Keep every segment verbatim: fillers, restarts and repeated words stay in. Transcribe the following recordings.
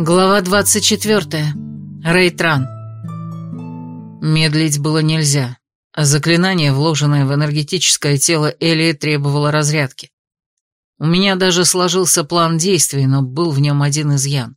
Глава двадцать четвёртая. Рейтран. Медлить было нельзя, а заклинание, вложенное в энергетическое тело Элии, требовало разрядки. У меня даже сложился план действий, но был в нем один изъян.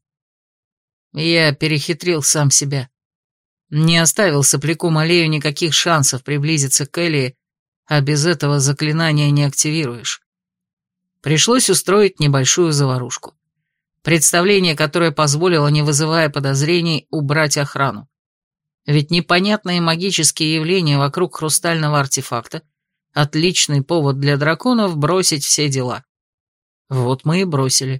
Я перехитрил сам себя. Не оставил сопляку Малею никаких шансов приблизиться к Элии, а без этого заклинания не активируешь. Пришлось устроить небольшую заварушку. Представление, которое позволило, не вызывая подозрений, убрать охрану. Ведь непонятные магические явления вокруг хрустального артефакта — отличный повод для драконов бросить все дела. Вот мы и бросили.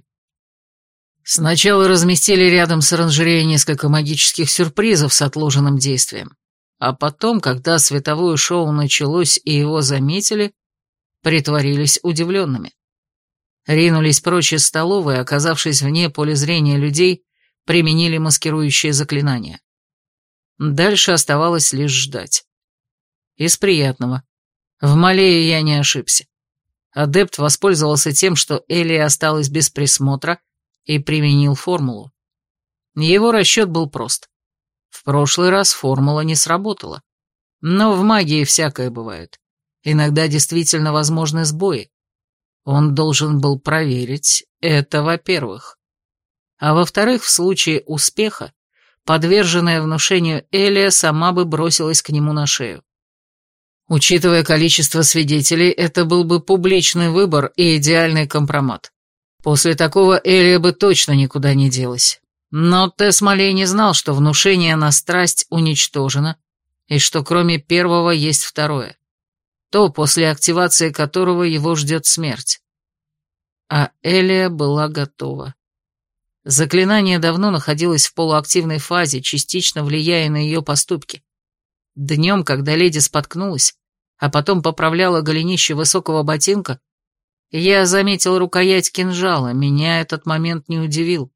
Сначала разместили рядом с оранжереей несколько магических сюрпризов с отложенным действием, а потом, когда световое шоу началось и его заметили, притворились удивленными. Ринулись прочь из столовой, оказавшись вне поля зрения людей, применили маскирующее заклинание. Дальше оставалось лишь ждать. Из приятного. В Малее я не ошибся. Адепт воспользовался тем, что Элия осталась без присмотра, и применил формулу. Его расчет был прост. В прошлый раз формула не сработала. Но в магии всякое бывает. Иногда действительно возможны сбои. Он должен был проверить это, во-первых. А во-вторых, в случае успеха, подверженная внушению Элия сама бы бросилась к нему на шею. Учитывая количество свидетелей, это был бы публичный выбор и идеальный компромат. После такого Элия бы точно никуда не делась. Но Тесс Малей не знал, что внушение на страсть уничтожено, и что кроме первого есть второе. То, после активации которого его ждет смерть. А Элия была готова. Заклинание давно находилось в полуактивной фазе, частично влияя на ее поступки. Днем, когда леди споткнулась, а потом поправляла голенище высокого ботинка, я заметил рукоять кинжала, меня этот момент не удивил.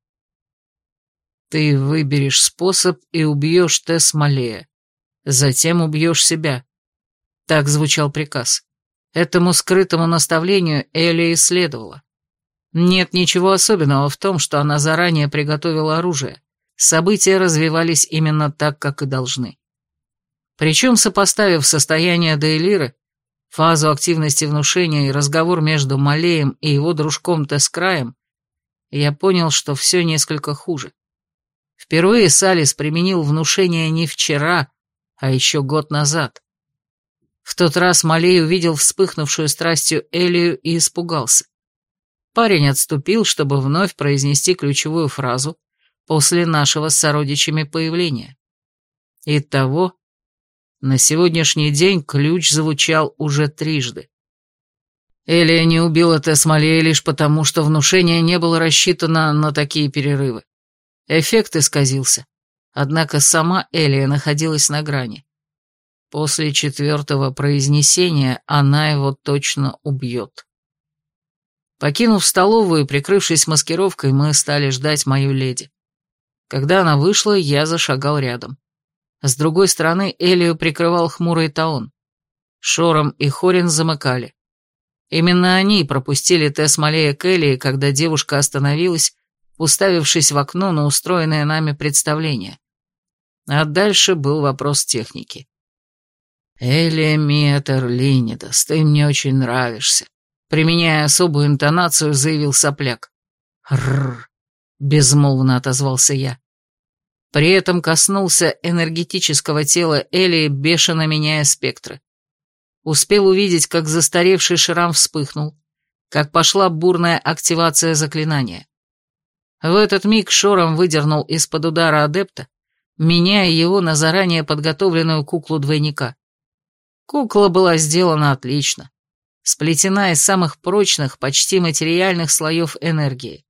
Ты выберешь способ и убьешь Тесс Малея. Затем убьешь себя. Так звучал приказ. Этому скрытому наставлению Элия исследовала. Нет ничего особенного в том, что она заранее приготовила оружие. События развивались именно так, как и должны. Причем, сопоставив состояние Дейлиры, фазу активности внушения и разговор между Малеем и его дружком Тескраем, я понял, что все несколько хуже. Впервые Салис применил внушение не вчера, а еще год назад. В тот раз Малей увидел вспыхнувшую страстью Элию и испугался. Парень отступил, чтобы вновь произнести ключевую фразу после нашего с сородичами появления. Итого, на сегодняшний день ключ звучал уже трижды. Элия не убила Тесс Малея лишь потому, что внушение не было рассчитано на такие перерывы. Эффект исказился, однако сама Элия находилась на грани. После четвертого произнесения она его точно убьет. Покинув столовую и прикрывшись маскировкой, мы стали ждать мою леди. Когда она вышла, я зашагал рядом. С другой стороны Элию прикрывал хмурый Таон. Шором и Хорин замыкали. Именно они пропустили Тесс Малея к Элии, когда девушка остановилась, уставившись в окно на устроенное нами представление. А дальше был вопрос техники. «Элия Метер Линидас, ты мне очень нравишься», — применяя особую интонацию, заявил сопляк. «Рррр», — безмолвно отозвался я. При этом коснулся энергетического тела Элии, бешено меняя спектры. Успел увидеть, как застаревший шрам вспыхнул, как пошла бурная активация заклинания. В этот миг Шором выдернул из-под удара адепта, меняя его на заранее подготовленную куклу-двойника. Кукла была сделана отлично, сплетена из самых прочных, почти материальных слоев энергии.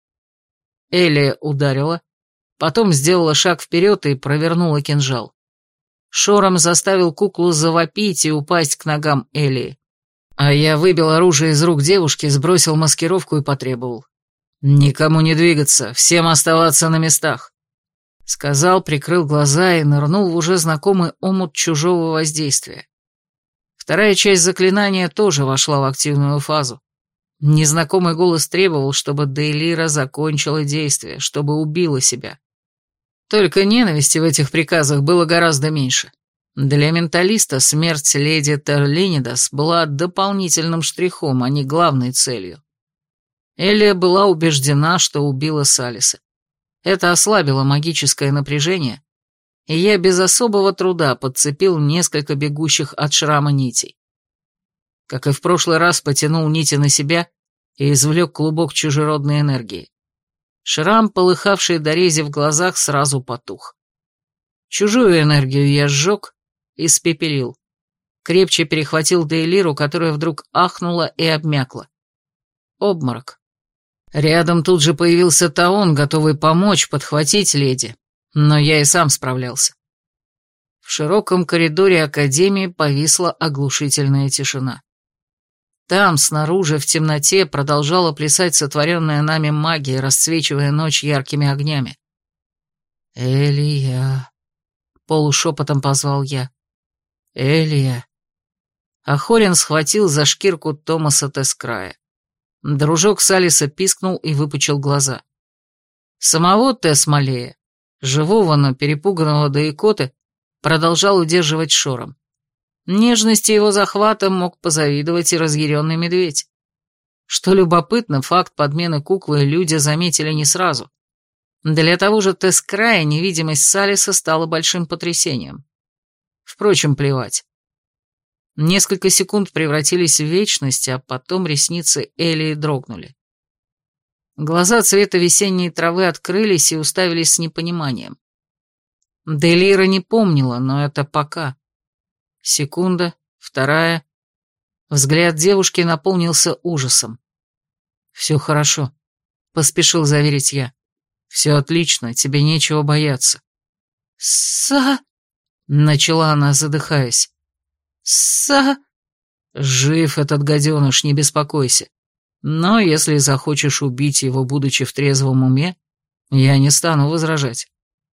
Элия ударила, потом сделала шаг вперед и провернула кинжал. Шором заставил куклу завопить и упасть к ногам Элии. А я выбил оружие из рук девушки, сбросил маскировку и потребовал. «Никому не двигаться, всем оставаться на местах», — сказал, прикрыл глаза и нырнул в уже знакомый омут чужого воздействия. Вторая часть заклинания тоже вошла в активную фазу. Незнакомый голос требовал, чтобы Дейлира закончила действие, чтобы убила себя. Только ненависти в этих приказах было гораздо меньше. Для менталиста смерть леди Терлинидас была дополнительным штрихом, а не главной целью. Элия была убеждена, что убила Салиса. Это ослабило магическое напряжение, и я без особого труда подцепил несколько бегущих от шрама нитей. Как и в прошлый раз, потянул нити на себя и извлек клубок чужеродной энергии. Шрам, полыхавший до рези в глазах, сразу потух. Чужую энергию я сжег и испепелил. Крепче перехватил Дейлиру, которая вдруг ахнула и обмякла. Обморок. Рядом тут же появился Таон, готовый помочь, подхватить леди, но я и сам справлялся. В широком коридоре Академии повисла оглушительная тишина. Там, снаружи, в темноте, продолжала плясать сотворенная нами магия, расцвечивая ночь яркими огнями. «Элия!» — полушепотом позвал я. «Элия!» Ахорин схватил за шкирку Томаса Тескрая. Дружок Салиса пискнул и выпучил глаза. Самого Тесмалея, живого, но перепуганного до икоты, продолжал удерживать шором. Нежности его захвата мог позавидовать и разъяренный медведь. Что любопытно, факт подмены куклы люди заметили не сразу. Для того же Тескрая невидимость Салиса стала большим потрясением. Впрочем, плевать. Несколько секунд превратились в вечность, а потом ресницы Элии дрогнули. Глаза цвета весенней травы открылись и уставились с непониманием. Дейлира не помнила, но это пока. Секунда, вторая. Взгляд девушки наполнился ужасом. «Все хорошо», — поспешил заверить я. «Все отлично, тебе нечего бояться». «Са...» — начала она, задыхаясь. «Са...» «Жив этот гаденыш, не беспокойся. Но если захочешь убить его, будучи в трезвом уме, я не стану возражать».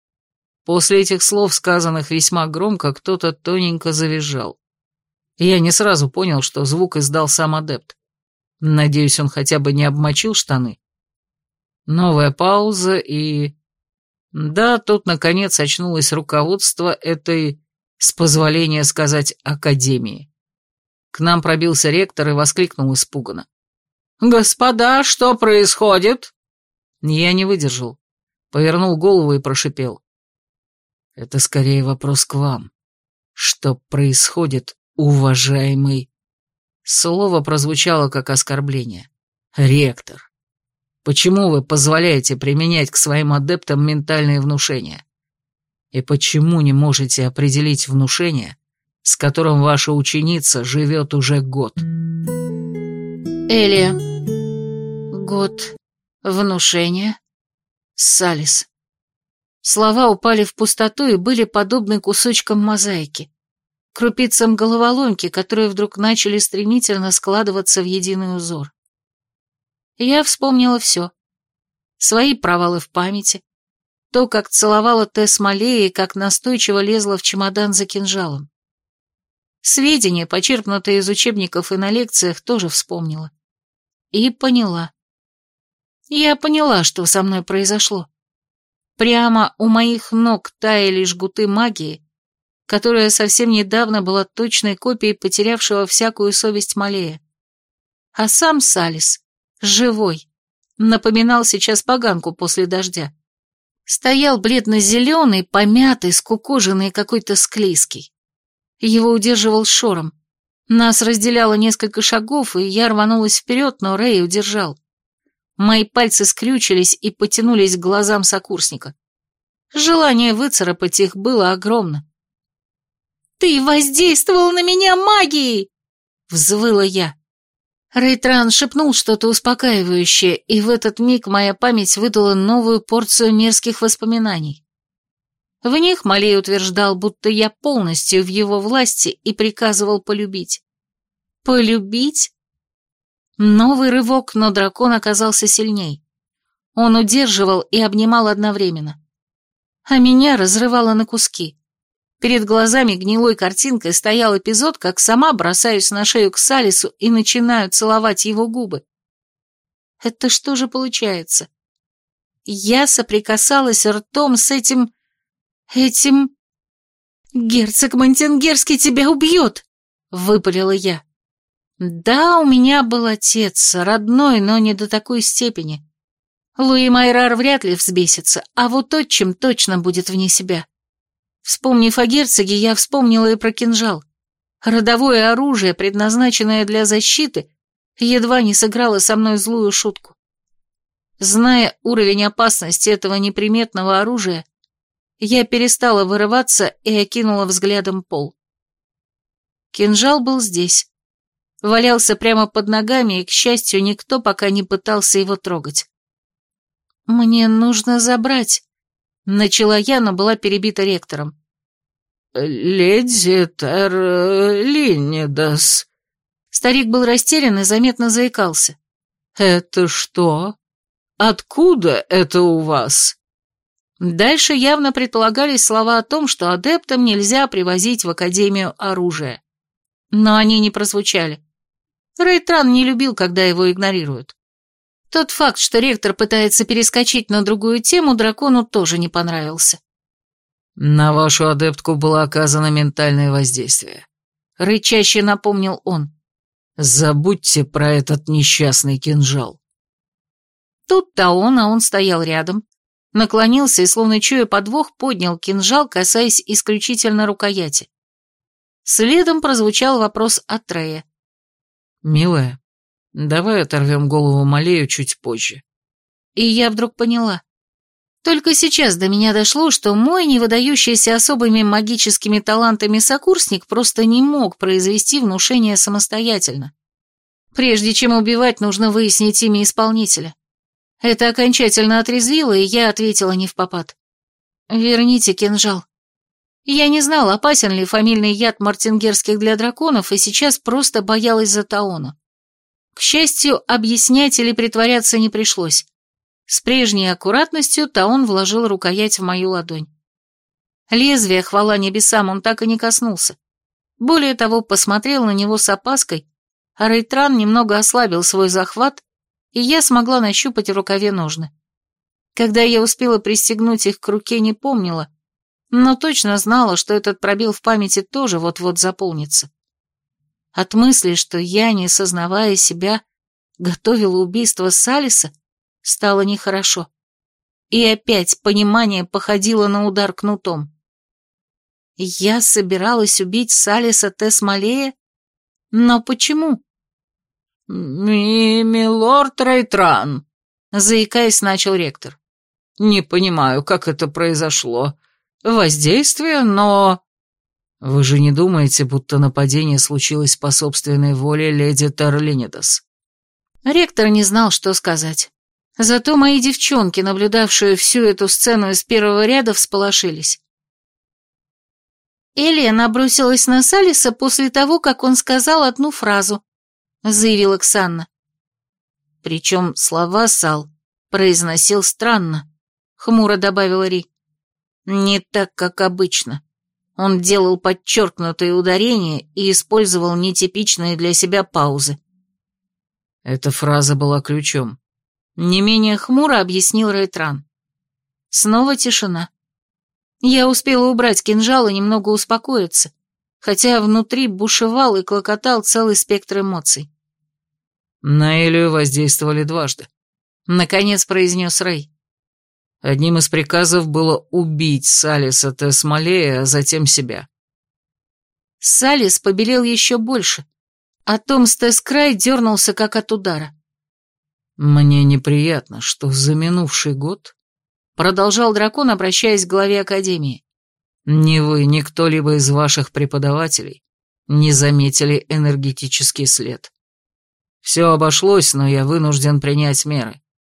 После этих слов, сказанных весьма громко, кто-то тоненько завизжал. Я не сразу понял, что звук издал сам адепт. Надеюсь, он хотя бы не обмочил штаны. Новая пауза и... Да, тут, наконец, очнулось руководство этой, с позволения сказать, академии. К нам пробился ректор и воскликнул испуганно. «Господа, что происходит?» Я не выдержал. Повернул голову и прошипел. «Это скорее вопрос к вам. Что происходит, уважаемый?» Слово прозвучало как оскорбление. «Ректор, почему вы позволяете применять к своим адептам ментальные внушения? И почему не можете определить внушение, с которым ваша ученица живет уже год?» Элия. Год. Внушение. Салис. Слова упали в пустоту и были подобны кусочкам мозаики, крупицам головоломки, которые вдруг начали стремительно складываться в единый узор. Я вспомнила все. Свои провалы в памяти, то, как целовала Тесс Малея и как настойчиво лезла в чемодан за кинжалом. Сведения, почерпнутые из учебников и на лекциях, тоже вспомнила. И поняла. Я поняла, что со мной произошло. Прямо у моих ног таяли жгуты магии, которая совсем недавно была точной копией потерявшего всякую совесть Малея. А сам Салис, живой, напоминал сейчас поганку после дождя. Стоял бледно-зеленый, помятый, скукоженный, какой-то склизкий. Его удерживал шором. Нас разделяло несколько шагов, и я рванулась вперед, но Рэй удержал. Мои пальцы скрючились и потянулись к глазам сокурсника. Желание выцарапать их было огромно. «Ты воздействовал на меня магией!» — взвыла я. Рейтран шепнул что-то успокаивающее, и в этот миг моя память выдала новую порцию мерзких воспоминаний. В них Малей утверждал, будто я полностью в его власти и приказывал полюбить. Полюбить? Новый рывок, но дракон оказался сильней. Он удерживал и обнимал одновременно. А меня разрывало на куски. Перед глазами гнилой картинкой стоял эпизод, как сама бросаюсь на шею к Салису и начинаю целовать его губы. Это что же получается? Я соприкасалась ртом с этим... этим... «Герцог Монтенгерский тебя убьет!» — выпалила я. Да, у меня был отец, родной, но не до такой степени. Луи Майрар вряд ли взбесится, а вот отчим точно будет вне себя. Вспомнив о герцоге, я вспомнила и про кинжал. Родовое оружие, предназначенное для защиты, едва не сыграло со мной злую шутку. Зная уровень опасности этого неприметного оружия, я перестала вырываться и окинула взглядом пол. Кинжал был здесь. Валялся прямо под ногами, и, к счастью, никто пока не пытался его трогать. «Мне нужно забрать», — начала я, но была перебита ректором. «Леди Терлинидас». Старик был растерян и заметно заикался. «Это что? Откуда это у вас?» Дальше явно предполагались слова о том, что адептам нельзя привозить в Академию оружие. Но они не прозвучали. Рейтран не любил, когда его игнорируют. Тот факт, что ректор пытается перескочить на другую тему, дракону тоже не понравился. «На вашу адептку было оказано ментальное воздействие», — рычаще напомнил он. «Забудьте про этот несчастный кинжал». Тут-то он, а он стоял рядом, наклонился и, словно чуя подвох, поднял кинжал, касаясь исключительно рукояти. Следом прозвучал вопрос от Трея. «Милая, давай оторвем голову Малею чуть позже». И я вдруг поняла. Только сейчас до меня дошло, что мой не выдающийся особыми магическими талантами сокурсник просто не мог произвести внушение самостоятельно. Прежде чем убивать, нужно выяснить имя исполнителя. Это окончательно отрезвило, и я ответила невпопад. «Верните кинжал». Я не знала, опасен ли фамильный яд мартингерских для драконов, и сейчас просто боялась за Таона. К счастью, объяснять или притворяться не пришлось. С прежней аккуратностью Таон вложил рукоять в мою ладонь. Лезвие, хвала небесам, он так и не коснулся. Более того, посмотрел на него с опаской, а Рейтран немного ослабил свой захват, и я смогла нащупать в рукаве ножны. Когда я успела пристегнуть их к руке, не помнила, но точно знала, что этот пробел в памяти тоже вот-вот заполнится. От мысли, что я, не сознавая себя, готовила убийство Салиса, стало нехорошо. И опять понимание походило на удар кнутом. Я собиралась убить Салиса Тесмалея? Но почему? «Ми, милорд Рейтран», — заикаясь, начал ректор. «Не понимаю, как это произошло. Воздействие, но...» «Вы же не думаете, будто нападение случилось по собственной воле леди Терлинидас?» Ректор не знал, что сказать. Зато мои девчонки, наблюдавшие всю эту сцену из первого ряда, всполошились. «Элия набросилась на Салиса после того, как он сказал одну фразу», — заявила Ксанна. Причем слова Сал произносил странно, — хмуро добавила Ри. Не так, как обычно. Он делал подчеркнутые ударения и использовал нетипичные для себя паузы. Эта фраза была ключом. Не менее хмуро объяснил Рейтран. Снова тишина. Я успела убрать кинжал и немного успокоиться, хотя внутри бушевал и клокотал целый спектр эмоций. «На Элию воздействовали дважды», — наконец произнес Рей. «Одним из приказов было убить Салиса Тесмалея, а затем себя». Салис побелел еще больше, а Томс Тескрай дернулся как от удара. «Мне неприятно, что за минувший год», — продолжал дракон, обращаясь к главе Академии, «ни вы, ни кто-либо из ваших преподавателей не заметили энергетический след. Все обошлось, но я вынужден принять меры».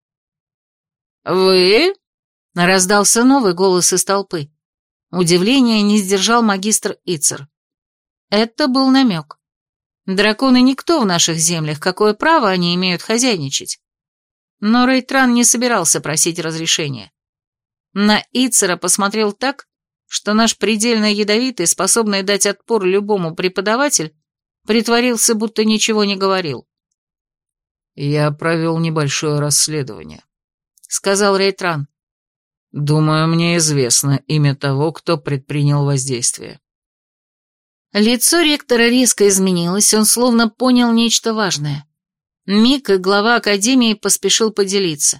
«Вы?» — раздался новый голос из толпы. Удивление не сдержал магистр Ицер. Это был намек. Драконы никто в наших землях, какое право они имеют хозяйничать? Но Рейтран не собирался просить разрешения. На Ицера посмотрел так, что наш предельно ядовитый, способный дать отпор любому преподаватель, притворился, будто ничего не говорил. «Я провел небольшое расследование», — сказал Рейтран. «Думаю, мне известно имя того, кто предпринял воздействие». Лицо ректора резко изменилось, он словно понял нечто важное. Мик и глава Академии поспешил поделиться.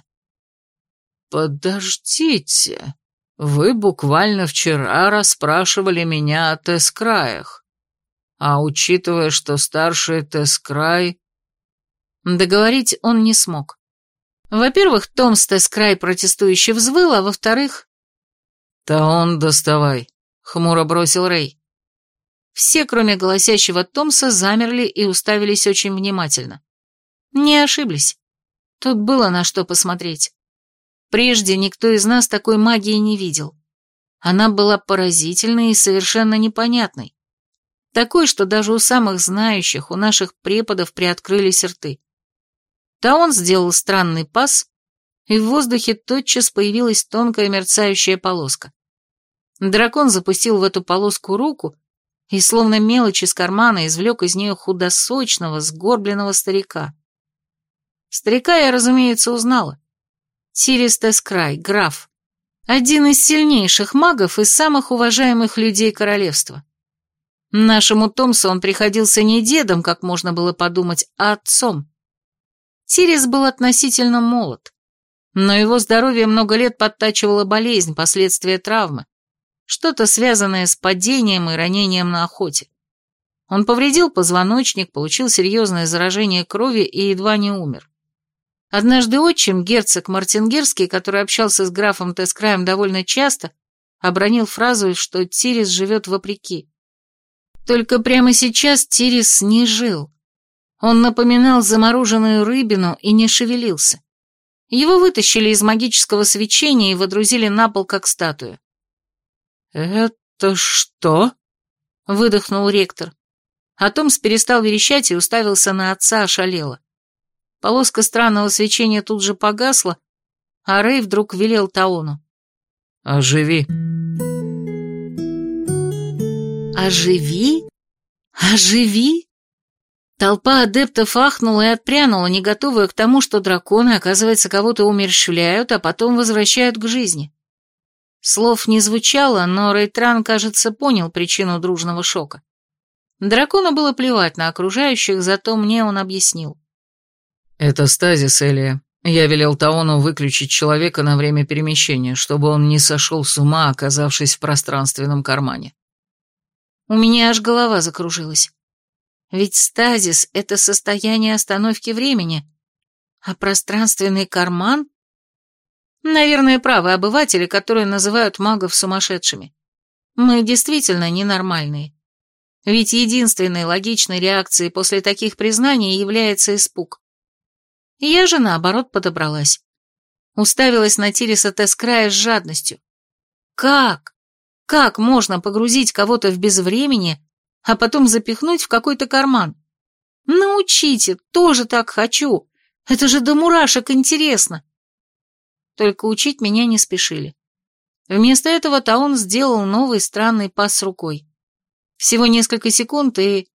«Подождите, вы буквально вчера расспрашивали меня о Тескраях, а учитывая, что старший Тескрай...» Договорить он не смог. Во-первых, Томс Тескрай протестующе взвыл, а во-вторых... «Таон, доставай», — хмуро бросил Рэй. Все, кроме голосящего Томса, замерли и уставились очень внимательно. Не ошиблись. Тут было на что посмотреть. Прежде никто из нас такой магии не видел. Она была поразительной и совершенно непонятной. Такой, что даже у самых знающих, у наших преподов приоткрылись рты. Таон сделал странный пас, и в воздухе тотчас появилась тонкая мерцающая полоска. Дракон запустил в эту полоску руку и, словно мелочь из кармана, извлек из нее худосочного, сгорбленного старика. Старика я, разумеется, узнала. Тирис Тескрай, граф. Один из сильнейших магов и самых уважаемых людей королевства. Нашему Томсу он приходился не дедом, как можно было подумать, а отцом. Тирис был относительно молод, но его здоровье много лет подтачивала болезнь, последствия травмы, что-то связанное с падением и ранением на охоте. Он повредил позвоночник, получил серьезное заражение крови и едва не умер. Однажды отчим, герцог Мартингерский, который общался с графом Тескраем довольно часто, обронил фразу, что Тирис живет вопреки. Только прямо сейчас Тирис не жил. Он напоминал замороженную рыбину и не шевелился. Его вытащили из магического свечения и водрузили на пол, как статую. «Это что?» — выдохнул ректор. А Томс перестал верещать и уставился на отца ошалело. Полоска странного свечения тут же погасла, а Рэй вдруг велел Таону. «Оживи». «Оживи? Оживи?» Толпа адептов ахнула и отпрянула, не готовая к тому, что драконы, оказывается, кого-то умерщвляют, а потом возвращают к жизни. Слов не звучало, но Рейтран, кажется, понял причину дружного шока. Дракону было плевать на окружающих, зато мне он объяснил. «Это стазис, Элия. Я велел Таону выключить человека на время перемещения, чтобы он не сошел с ума, оказавшись в пространственном кармане». У меня аж голова закружилась. Ведь стазис — это состояние остановки времени, а пространственный карман... Наверное, правы обыватели, которые называют магов сумасшедшими. Мы действительно ненормальные. Ведь единственной логичной реакцией после таких признаний является испуг. Я же, наоборот, подобралась. Уставилась на Тириса Тескрая с жадностью. Как? Как можно погрузить кого-то в безвремени, а потом запихнуть в какой-то карман? Научите, тоже так хочу. Это же до мурашек интересно. Только учить меня не спешили. Вместо этого Таон сделал новый странный пас рукой. Всего несколько секунд, и...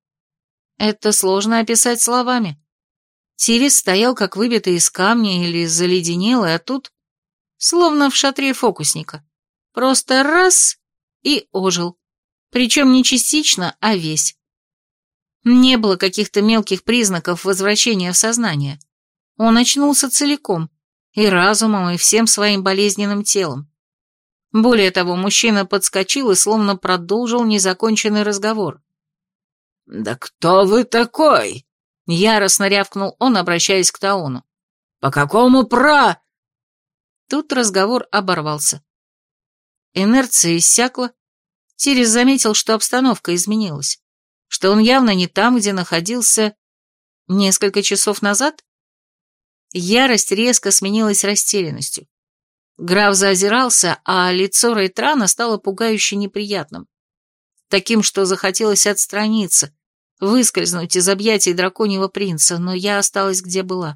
Это сложно описать словами. Тирис стоял, как выбитый из камня или заледенелый, а тут, словно в шатре фокусника, просто раз и ожил. Причем не частично, а весь. Не было каких-то мелких признаков возвращения в сознание. Он очнулся целиком, и разумом, и всем своим болезненным телом. Более того, мужчина подскочил и словно продолжил незаконченный разговор. «Да кто вы такой?» — яростно рявкнул он, обращаясь к Таону. «По какому пра...» Тут разговор оборвался. Инерция иссякла. Тирис заметил, что обстановка изменилась, что он явно не там, где находился несколько часов назад. Ярость резко сменилась растерянностью. Граф заозирался, а лицо Рейтрана стало пугающе неприятным. Таким, что захотелось отстраниться, выскользнуть из объятий драконьего принца, но я осталась где была.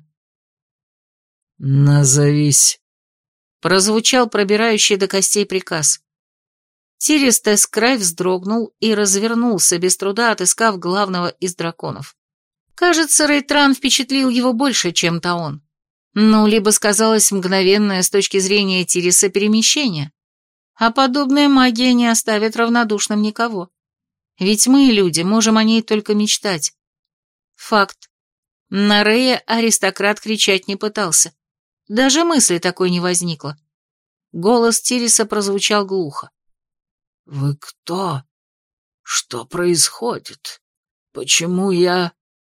«Назовись», — прозвучал пробирающий до костей приказ. Тирис Тескрай вздрогнул и развернулся, без труда отыскав главного из драконов. Кажется, Рейтран впечатлил его больше, чем Таон. Ну, либо сказалось мгновенное с точки зрения Тириса перемещение. А подобная магия не оставит равнодушным никого. Ведь мы, люди, можем о ней только мечтать. Факт. На Рея аристократ кричать не пытался. Даже мысли такой не возникло. Голос Тириса прозвучал глухо. «Вы кто? Что происходит? Почему я...»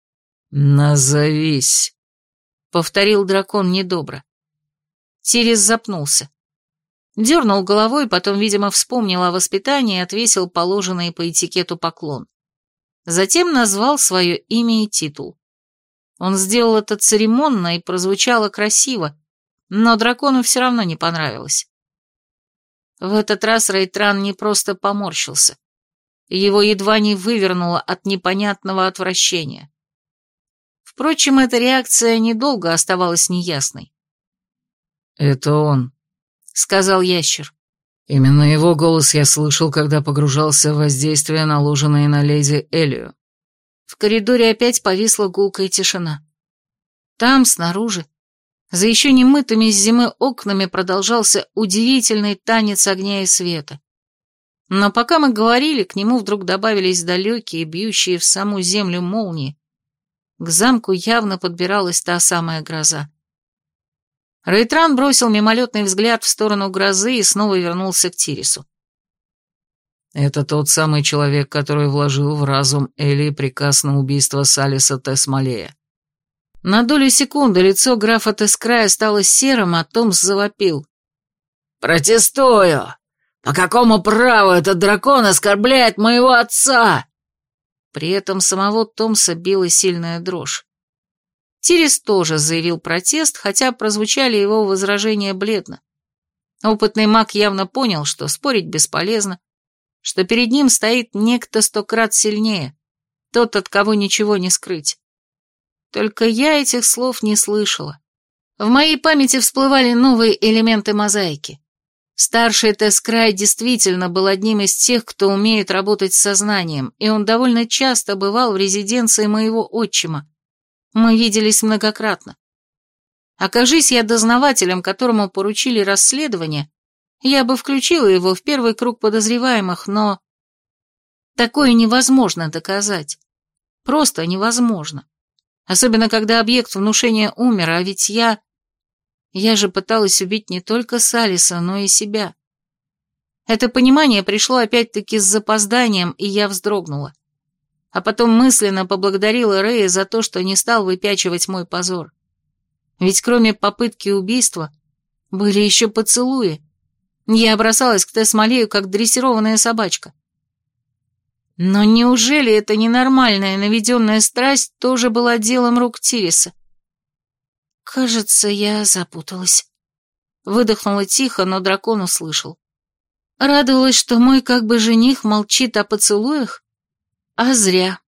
«Назовись», — повторил дракон недобро. Тирис запнулся. Дернул головой, потом, видимо, вспомнил о воспитании и отвесил положенный по этикету поклон. Затем назвал свое имя и титул. Он сделал это церемонно и прозвучало красиво, но дракону все равно не понравилось. В этот раз Рейтран не просто поморщился. Его едва не вывернуло от непонятного отвращения. Впрочем, эта реакция недолго оставалась неясной. «Это он», — сказал ящер. «Именно его голос я слышал, когда погружался в воздействие, наложенное на леди Элию». В коридоре опять повисла гулкая тишина. Там, снаружи, за еще не мытыми с зимы окнами продолжался удивительный танец огня и света. Но пока мы говорили, к нему вдруг добавились далекие, бьющие в саму землю молнии. К замку явно подбиралась та самая гроза. Рейтран бросил мимолетный взгляд в сторону грозы и снова вернулся к Тирису. «Это тот самый человек, который вложил в разум Элии приказ на убийство Салиса Тесмалея». На долю секунды лицо графа Тескрая стало серым, а Томс завопил. «Протестую! По какому праву этот дракон оскорбляет моего отца?» При этом самого Томса била сильная дрожь. Тирис тоже заявил протест, хотя прозвучали его возражения бледно. Опытный маг явно понял, что спорить бесполезно, что перед ним стоит некто сто крат сильнее, тот, от кого ничего не скрыть. Только я этих слов не слышала. В моей памяти всплывали новые элементы мозаики. Старший Тескрай действительно был одним из тех, кто умеет работать с сознанием, и он довольно часто бывал в резиденции моего отчима. Мы виделись многократно. Окажись я дознавателем, которому поручили расследование, я бы включила его в первый круг подозреваемых, но... Такое невозможно доказать. Просто невозможно. Особенно, когда объект внушения умер, а ведь я... Я же пыталась убить не только Салиса, но и себя. Это понимание пришло опять-таки с запозданием, и я вздрогнула. А потом мысленно поблагодарила Рея за то, что не стал выпячивать мой позор. Ведь кроме попытки убийства были еще поцелуи. Я бросалась к Тесмалею, как дрессированная собачка. Но неужели эта ненормальная наведенная страсть тоже была делом рук Тириса? Кажется, я запуталась. Выдохнула тихо, но дракон услышал. Радовалась, что мой как бы жених молчит о поцелуях? А зря.